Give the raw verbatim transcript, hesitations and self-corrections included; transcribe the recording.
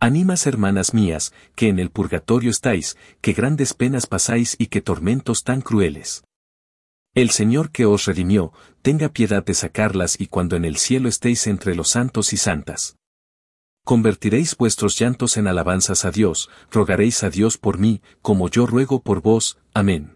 Animas, hermanas mías, que en el purgatorio estáis, que grandes penas pasáis y que tormentos tan crueles. El Señor que os redimió, tenga piedad de sacarlas y cuando en el cielo estéis entre los santos y santas. Convertiréis vuestros llantos en alabanzas a Dios, rogaréis a Dios por mí, como yo ruego por vos. Amén.